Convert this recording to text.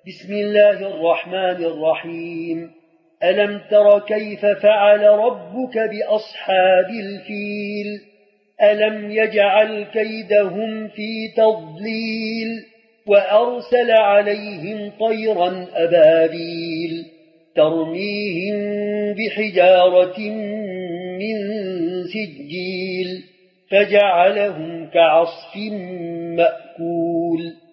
بسم الله الرحمن الرحيم. ألم تر كيف فعل ربك بأصحاب الفيل؟ ألم يجعل كيدهم في تضليل وأرسل عليهم طيرا أبابيل ترميهم بحجارة من سجيل فجعلهم كعصف مأكول.